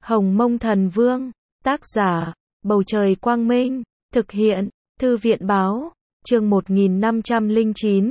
Hồng Mông Thần Vương, tác giả, Bầu Trời Quang Minh, thực hiện, Thư viện Báo, chương 1509,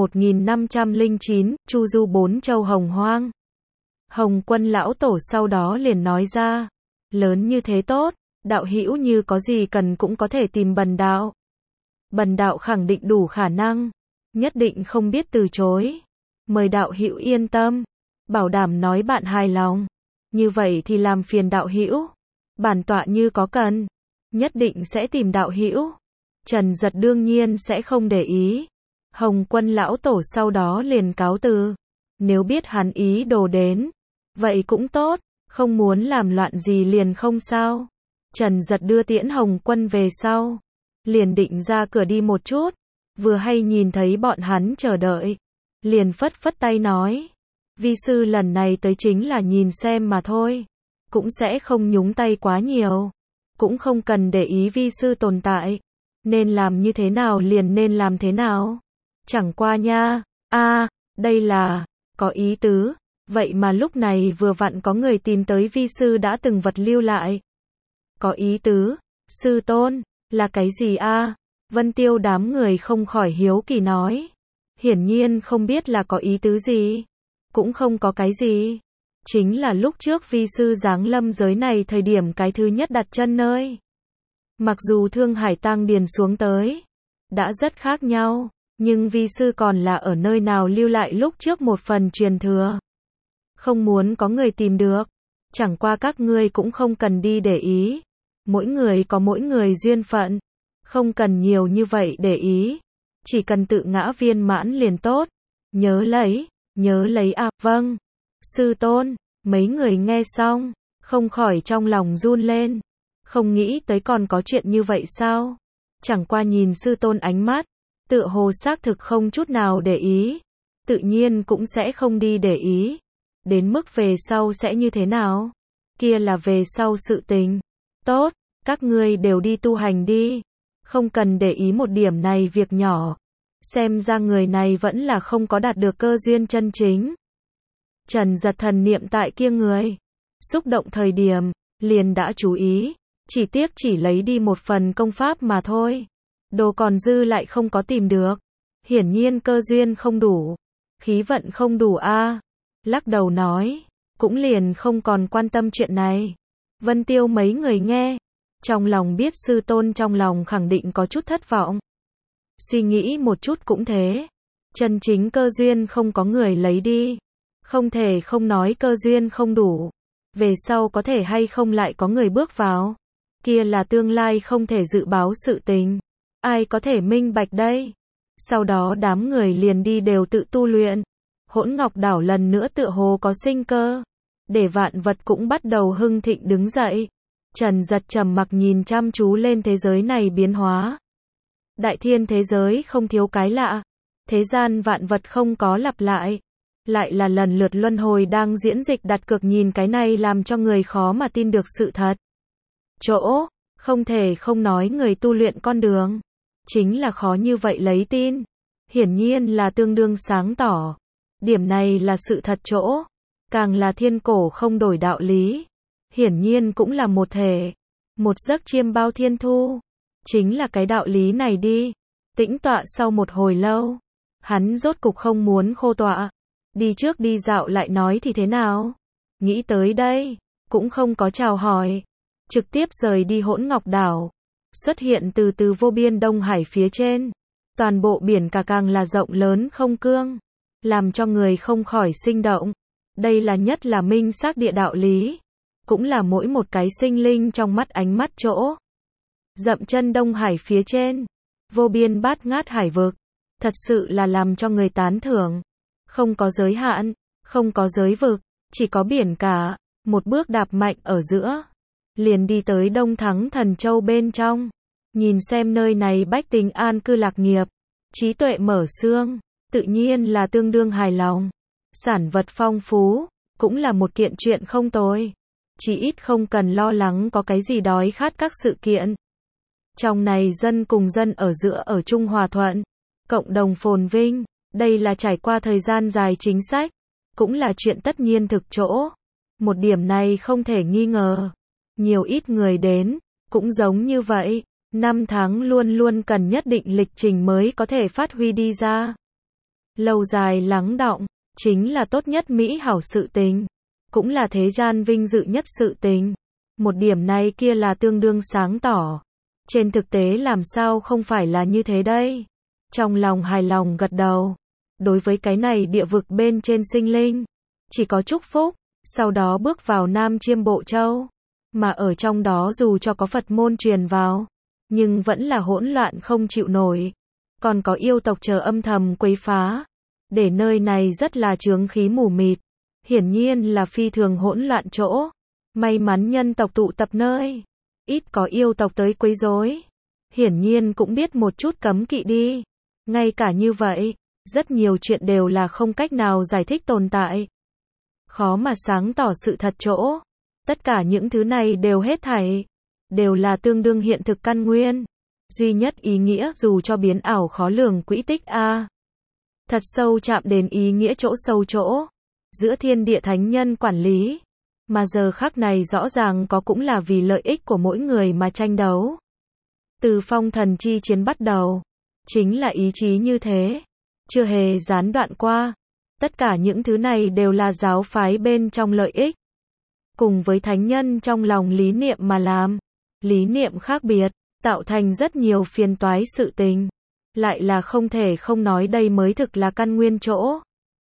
Chu Du bốn châu Hồng Hoang. Hồng Quân lão tổ sau đó liền nói ra, lớn như thế tốt, đạo hữu như có gì cần cũng có thể tìm Bần đạo. Bần đạo khẳng định đủ khả năng, nhất định không biết từ chối. Mời đạo hữu yên tâm, bảo đảm nói bạn hài lòng. Như vậy thì làm phiền đạo hữu, bản tọa như có cần, nhất định sẽ tìm đạo hữu. Trần Giật đương nhiên sẽ không để ý. Hồng Quân lão tổ sau đó liền cáo từ. Nếu biết hắn ý đồ đến, vậy cũng tốt, không muốn làm loạn gì liền không sao. Trần Giật đưa tiễn Hồng Quân về sau, liền định ra cửa đi một chút, vừa hay nhìn thấy bọn hắn chờ đợi, liền phất phất tay nói, vi sư lần này tới chính là nhìn xem mà thôi, cũng sẽ không nhúng tay quá nhiều, cũng không cần để ý vi sư tồn tại, nên làm như thế nào liền nên làm thế nào. Chẳng qua nha, đây là, có ý tứ, vậy mà lúc này vừa vặn có người tìm tới vi sư đã từng vật lưu lại. Có ý tứ, sư tôn, là cái gì a? Vân Tiêu đám người không khỏi hiếu kỳ nói. Hiển nhiên không biết là có ý tứ gì. Cũng không có cái gì. Chính là lúc trước vi sư giáng lâm giới này thời điểm cái thứ nhất đặt chân nơi. Mặc dù Thương Hải Tăng Điền xuống tới, đã rất khác nhau, nhưng vi sư còn là ở nơi nào lưu lại lúc trước một phần truyền thừa. Không muốn có người tìm được. Chẳng qua các ngươi cũng không cần đi để ý. Mỗi người có mỗi người duyên phận. Không cần nhiều như vậy để ý. Chỉ cần tự ngã viên mãn liền tốt. Nhớ lấy vâng. Sư tôn, mấy người nghe xong, không khỏi trong lòng run lên. Không nghĩ tới còn có chuyện như vậy sao? Chẳng qua nhìn sư tôn ánh mắt, tựa hồ xác thực không chút nào để ý. Tự nhiên cũng sẽ không đi để ý. Đến mức về sau sẽ như thế nào? Kia là về sau sự tình. Tốt, các ngươi đều đi tu hành đi. Không cần để ý một điểm này việc nhỏ. Xem ra người này vẫn là không có đạt được cơ duyên chân chính. Trần Giật thần niệm tại kia người. Xúc động thời điểm, liền đã chú ý. Chỉ tiếc chỉ lấy đi một phần công pháp mà thôi. Đồ còn dư lại không có tìm được. Hiển nhiên cơ duyên không đủ. Khí vận không đủ lắc đầu nói. Cũng liền không còn quan tâm chuyện này. Vân Tiêu mấy người nghe. Trong lòng biết sư tôn trong lòng khẳng định có chút thất vọng. Suy nghĩ một chút cũng thế. Chân chính cơ duyên không có người lấy đi. Không thể không nói cơ duyên không đủ. Về sau có thể hay không lại có người bước vào. Kia là tương lai không thể dự báo sự tình. Ai có thể minh bạch đây? Sau đó đám người liền đi đều tự tu luyện. Hỗn Ngọc Đảo lần nữa tựa hồ có sinh cơ. Để vạn vật cũng bắt đầu hưng thịnh đứng dậy. Trần Giật trầm mặc nhìn chăm chú lên thế giới này biến hóa. Đại thiên thế giới không thiếu cái lạ. Thế gian vạn vật không có lặp lại. Lại là lần lượt luân hồi đang diễn dịch đặt cược nhìn cái này làm cho người khó mà tin được sự thật. Chỗ, không thể không nói người tu luyện con đường. Chính là khó như vậy lấy tin. Hiển nhiên là tương đương sáng tỏ. Điểm này là sự thật chỗ. Càng là thiên cổ không đổi đạo lý. Hiển nhiên cũng là một thể. Một giấc chiêm bao thiên thu. Chính là cái đạo lý này đi. Tĩnh tọa sau một hồi lâu. Hắn rốt cục không muốn khô tọa. Đi trước đi dạo lại nói thì thế nào? Nghĩ tới đây. Cũng không có chào hỏi. Trực tiếp rời đi Hỗn Ngọc Đảo. Xuất hiện từ vô biên Đông Hải phía trên. Toàn bộ biển cả càng là rộng lớn không cương. Làm cho người không khỏi sinh động. Đây là nhất là minh xác địa đạo lý. Cũng là mỗi một cái sinh linh trong mắt ánh mắt chỗ. Dậm chân Đông Hải phía trên. Vô biên bát ngát hải vực. Thật sự là làm cho người tán thưởng. Không có giới hạn. Không có giới vực. Chỉ có biển cả. Một bước đạp mạnh ở giữa. Liền đi tới Đông Thắng Thần Châu bên trong. Nhìn xem nơi này bách tính an cư lạc nghiệp. Trí tuệ mở xương. Tự nhiên là tương đương hài lòng. Sản vật phong phú. Cũng là một kiện chuyện không tồi. Chỉ ít không cần lo lắng có cái gì đói khát các sự kiện. Trong này dân cùng dân ở giữa ở chung hòa thuận. Cộng đồng phồn vinh. Đây là trải qua thời gian dài chính sách. Cũng là chuyện tất nhiên thực chỗ. Một điểm này không thể nghi ngờ. Nhiều ít người đến, cũng giống như vậy. 5 tháng luôn luôn cần nhất định lịch trình mới có thể phát huy đi ra. Lâu dài lắng đọng, chính là tốt nhất mỹ hảo sự tình. Cũng là thế gian vinh dự nhất sự tình. Một điểm này kia là tương đương sáng tỏ. Trên thực tế làm sao không phải là như thế đây? Trong lòng hài lòng gật đầu. Đối với cái này địa vực bên trên sinh linh, chỉ có chúc phúc, sau đó bước vào Nam Chiêm Bộ Châu. Mà ở trong đó dù cho có Phật môn truyền vào, nhưng vẫn là hỗn loạn không chịu nổi. Còn có yêu tộc chờ âm thầm quấy phá. Để nơi này rất là chướng khí mù mịt. Hiển nhiên là phi thường hỗn loạn chỗ. May mắn nhân tộc tụ tập nơi. Ít có yêu tộc tới quấy rối. Hiển nhiên cũng biết một chút cấm kỵ đi. Ngay cả như vậy, rất nhiều chuyện đều là không cách nào giải thích tồn tại. Khó mà sáng tỏ sự thật chỗ. Tất cả những thứ này đều hết thảy. Đều là tương đương hiện thực căn nguyên. Duy nhất ý nghĩa dù cho biến ảo khó lường quỹ tích a. Thật sâu chạm đến ý nghĩa chỗ sâu chỗ. Giữa thiên địa thánh nhân quản lý. Mà giờ khắc này rõ ràng có cũng là vì lợi ích của mỗi người mà tranh đấu. Từ phong thần chi chiến bắt đầu. Chính là ý chí như thế. Chưa hề gián đoạn qua. Tất cả những thứ này đều là giáo phái bên trong lợi ích. Cùng với thánh nhân trong lòng lý niệm mà làm. Lý niệm khác biệt, tạo thành rất nhiều phiền toái sự tình. Lại là không thể không nói đây mới thực là căn nguyên chỗ.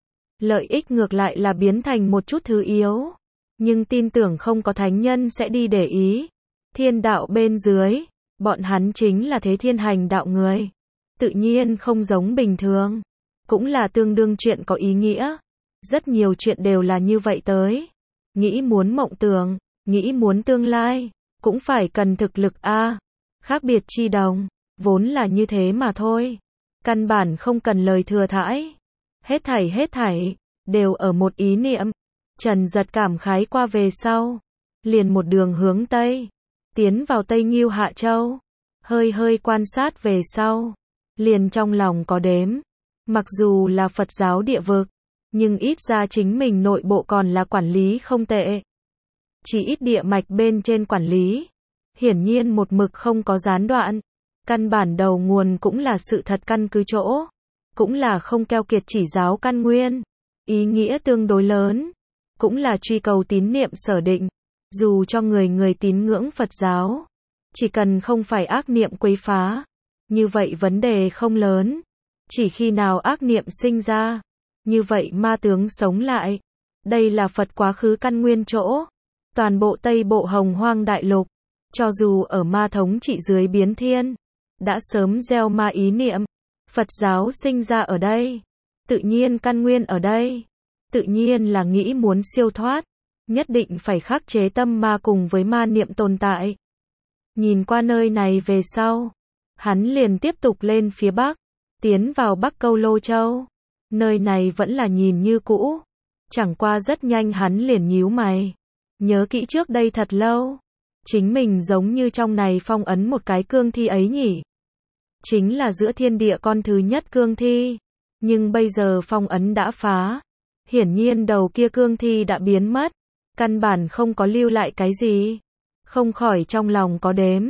Lợi ích ngược lại là biến thành một chút thứ yếu. Nhưng tin tưởng không có thánh nhân sẽ đi để ý. Thiên đạo bên dưới, bọn hắn chính là thế thiên hành đạo người. Tự nhiên không giống bình thường. Cũng là tương đương chuyện có ý nghĩa. Rất nhiều chuyện đều là như vậy tới. Nghĩ muốn mộng tưởng, nghĩ muốn tương lai, cũng phải cần thực lực a. Khác biệt chi đồng, vốn là như thế mà thôi. Căn bản không cần lời thừa thãi. Hết thảy, đều ở một ý niệm. Trần Giật cảm khái qua về sau. Liền một đường hướng Tây. Tiến vào Tây Ngưu Hạ Châu. Hơi quan sát về sau. Liền trong lòng có đếm. Mặc dù là Phật giáo địa vực. Nhưng ít ra chính mình nội bộ còn là quản lý không tệ. Chỉ ít địa mạch bên trên quản lý. Hiển nhiên một mực không có gián đoạn. Căn bản đầu nguồn cũng là sự thật căn cứ chỗ. Cũng là không keo kiệt chỉ giáo căn nguyên. Ý nghĩa tương đối lớn. Cũng là truy cầu tín niệm sở định. Dù cho người tín ngưỡng Phật giáo. Chỉ cần không phải ác niệm quấy phá. Như vậy vấn đề không lớn. Chỉ khi nào ác niệm sinh ra. Như vậy ma tướng sống lại. Đây là Phật quá khứ căn nguyên chỗ. Toàn bộ Tây Bộ Hồng Hoang Đại Lục. Cho dù ở ma thống trị dưới biến thiên. Đã sớm gieo ma ý niệm. Phật giáo sinh ra ở đây. Tự nhiên căn nguyên ở đây. Tự nhiên là nghĩ muốn siêu thoát. Nhất định phải khắc chế tâm ma cùng với ma niệm tồn tại. Nhìn qua nơi này về sau. Hắn liền tiếp tục lên phía Bắc. Tiến vào Bắc Câu Lô Châu. Nơi này vẫn là nhìn như cũ. Chẳng qua rất nhanh hắn liền nhíu mày. Nhớ kỹ trước đây thật lâu. Chính mình giống như trong này phong ấn một cái cương thi ấy nhỉ. Chính là giữa thiên địa con thứ nhất cương thi. Nhưng bây giờ phong ấn đã phá. Hiển nhiên đầu kia cương thi đã biến mất. Căn bản không có lưu lại cái gì. Không khỏi trong lòng có đếm.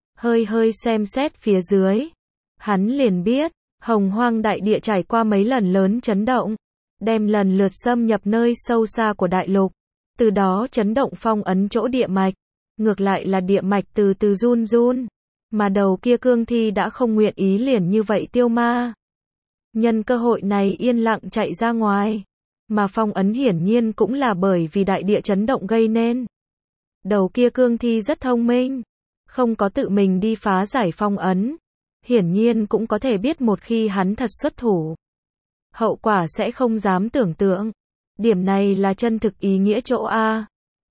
Hơi xem xét phía dưới. Hắn liền biết. Hồng Hoang đại địa trải qua mấy lần lớn chấn động. Đem lần lượt xâm nhập nơi sâu xa của đại lục. Từ đó chấn động phong ấn chỗ địa mạch. Ngược lại là địa mạch từ từ run run. Mà đầu kia cương thi đã không nguyện ý liền như vậy tiêu ma. Nhân cơ hội này yên lặng chạy ra ngoài. Mà phong ấn hiển nhiên cũng là bởi vì đại địa chấn động gây nên. Đầu kia cương thi rất thông minh. Không có tự mình đi phá giải phong ấn. Hiển nhiên cũng có thể biết một khi hắn thật xuất thủ. Hậu quả sẽ không dám tưởng tượng. Điểm này là chân thực ý nghĩa chỗ A.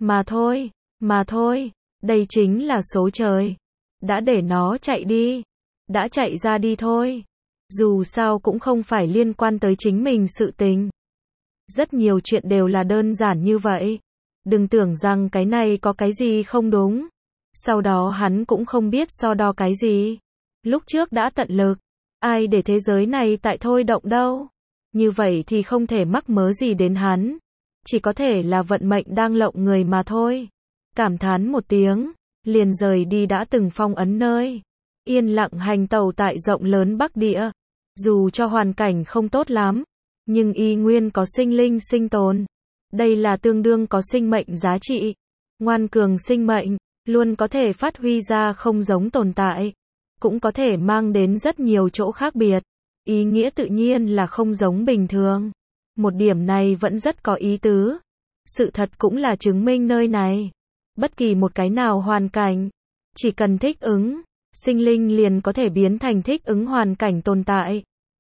Mà thôi, đây chính là số trời. Đã để nó chạy đi. Đã chạy ra đi thôi. Dù sao cũng không phải liên quan tới chính mình sự tình. Rất nhiều chuyện đều là đơn giản như vậy. Đừng tưởng rằng cái này có cái gì không đúng. Sau đó hắn cũng không biết so đo cái gì. Lúc trước đã tận lực. Ai để thế giới này tại thôi động đâu. Như vậy thì không thể mắc mớ gì đến hắn. chỉ có thể là vận mệnh đang lộng người mà thôi. Cảm thán một tiếng, liền rời đi đã từng phong ấn nơi. Yên lặng hành tẩu tại rộng lớn Bắc Địa. Dù cho hoàn cảnh không tốt lắm, nhưng y nguyên có sinh linh sinh tồn. Đây là tương đương có sinh mệnh giá trị. Ngoan cường sinh mệnh, luôn có thể phát huy ra không giống tồn tại. Cũng có thể mang đến rất nhiều chỗ khác biệt. Ý nghĩa tự nhiên là không giống bình thường. Một điểm này vẫn rất có ý tứ. Sự thật cũng là chứng minh nơi này. Bất kỳ một cái nào hoàn cảnh, chỉ cần thích ứng, sinh linh liền có thể biến thành thích ứng hoàn cảnh tồn tại.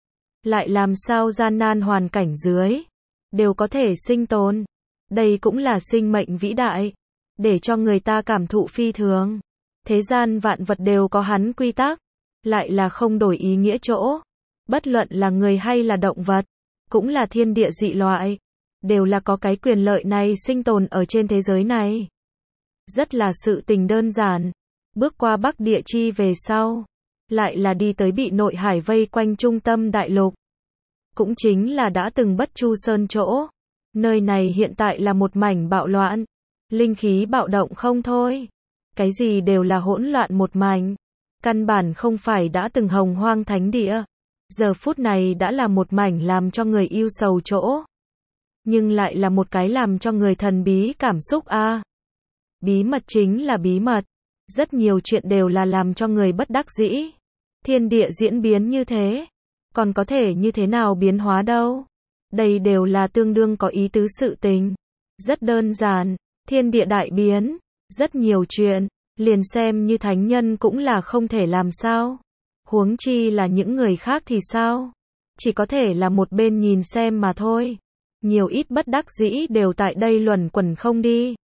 Lại làm sao gian nan hoàn cảnh dưới, đều có thể sinh tồn. Đây cũng là sinh mệnh vĩ đại, để cho người ta cảm thụ phi thường. Thế gian vạn vật đều có hắn quy tắc, lại là không đổi ý nghĩa chỗ. Bất luận là người hay là động vật, cũng là thiên địa dị loại, đều là có cái quyền lợi này sinh tồn ở trên thế giới này. Rất là sự tình đơn giản. Bước qua Bắc Địa chi về sau, lại là đi tới bị nội hải vây quanh trung tâm đại lục. Cũng chính là đã từng Bất Chu Sơn chỗ. Nơi này hiện tại là một mảnh bạo loạn. Linh khí bạo động không thôi. Cái gì đều là hỗn loạn một mảnh. Căn bản không phải đã từng hồng hoang thánh địa. Giờ phút này đã là một mảnh làm cho người yêu sầu chỗ. Nhưng lại là một cái làm cho người thần bí cảm xúc a. Bí mật chính là bí mật. Rất nhiều chuyện đều là làm cho người bất đắc dĩ. Thiên địa diễn biến như thế, còn có thể như thế nào biến hóa đâu. Đây đều là tương đương có ý tứ sự tình. Rất đơn giản, thiên địa đại biến, rất nhiều chuyện, liền xem như thánh nhân cũng là không thể làm sao. Huống chi là những người khác thì sao? Chỉ có thể là một bên nhìn xem mà thôi. Nhiều ít bất đắc dĩ đều tại đây luẩn quẩn không đi.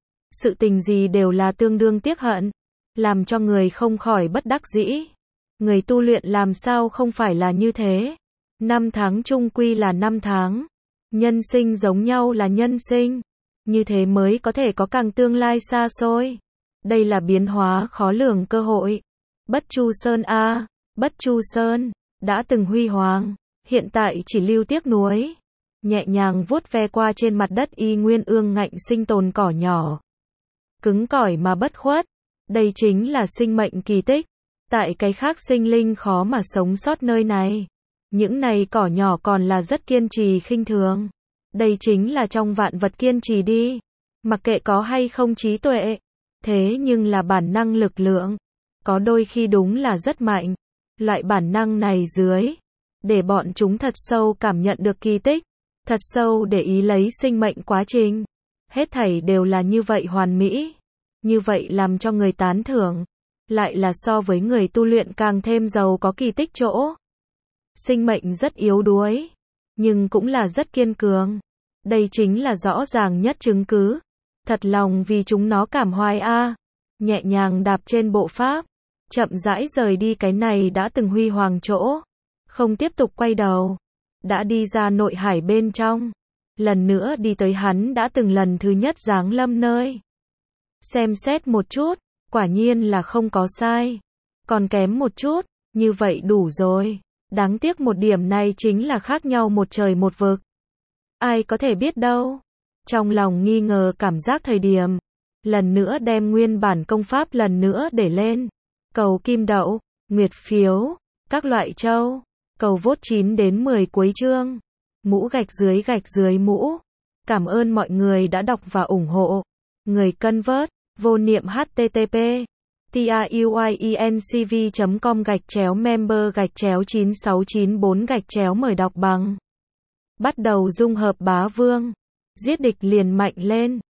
Sự tình gì đều là tương đương tiếc hận, làm cho người không khỏi bất đắc dĩ. Người tu luyện làm sao không phải là như thế. Năm tháng chung quy là năm tháng. Nhân sinh giống nhau là nhân sinh. Như thế mới có thể có càng tương lai xa xôi. Đây là biến hóa khó lường cơ hội. Bất Chu Sơn a, Bất Chu Sơn, đã từng huy hoàng, hiện tại chỉ lưu tiếc nuối. Nhẹ nhàng vuốt ve qua trên mặt đất y nguyên ương ngạnh sinh tồn cỏ nhỏ. Cứng cỏi mà bất khuất. Đây chính là sinh mệnh kỳ tích. Tại cái khác sinh linh khó mà sống sót nơi này. Những này cỏ nhỏ còn là rất kiên trì khinh thường. Đây chính là trong vạn vật kiên trì đi. Mặc kệ có hay không trí tuệ. Thế nhưng là bản năng lực lượng. Có đôi khi đúng là rất mạnh. Loại bản năng này dưới. Để bọn chúng thật sâu cảm nhận được kỳ tích. Thật sâu để ý lấy sinh mệnh quá trình. Hết thảy đều là như vậy hoàn mỹ. Như vậy làm cho người tán thưởng. Lại là so với người tu luyện càng thêm giàu có kỳ tích chỗ. Sinh mệnh rất yếu đuối, nhưng cũng là rất kiên cường. Đây chính là rõ ràng nhất chứng cứ. Thật lòng vì chúng nó cảm hoài a. Nhẹ nhàng đạp trên bộ pháp, chậm rãi rời đi cái này đã từng huy hoàng chỗ. Không tiếp tục quay đầu. Đã đi ra nội hải bên trong. Lần nữa đi tới hắn đã từng lần thứ nhất giáng lâm nơi. Xem xét một chút, quả nhiên là không có sai. Còn kém một chút, như vậy đủ rồi. Đáng tiếc một điểm này chính là khác nhau một trời một vực. Ai có thể biết đâu. Trong lòng nghi ngờ cảm giác thời điểm. Lần nữa đem nguyên bản công pháp lần nữa để lên. Cầu kim đậu, nguyệt phiếu, các loại châu. Cầu vote 9 đến 10 cuối chương. Mũ gạch dưới mũ. Cảm ơn mọi người đã đọc và ủng hộ. Người cân vớt, vô niệm http tiuyecnv.com/member/9694- mời đọc bằng. Bắt đầu dung hợp bá vương. Giết địch liền mạnh lên.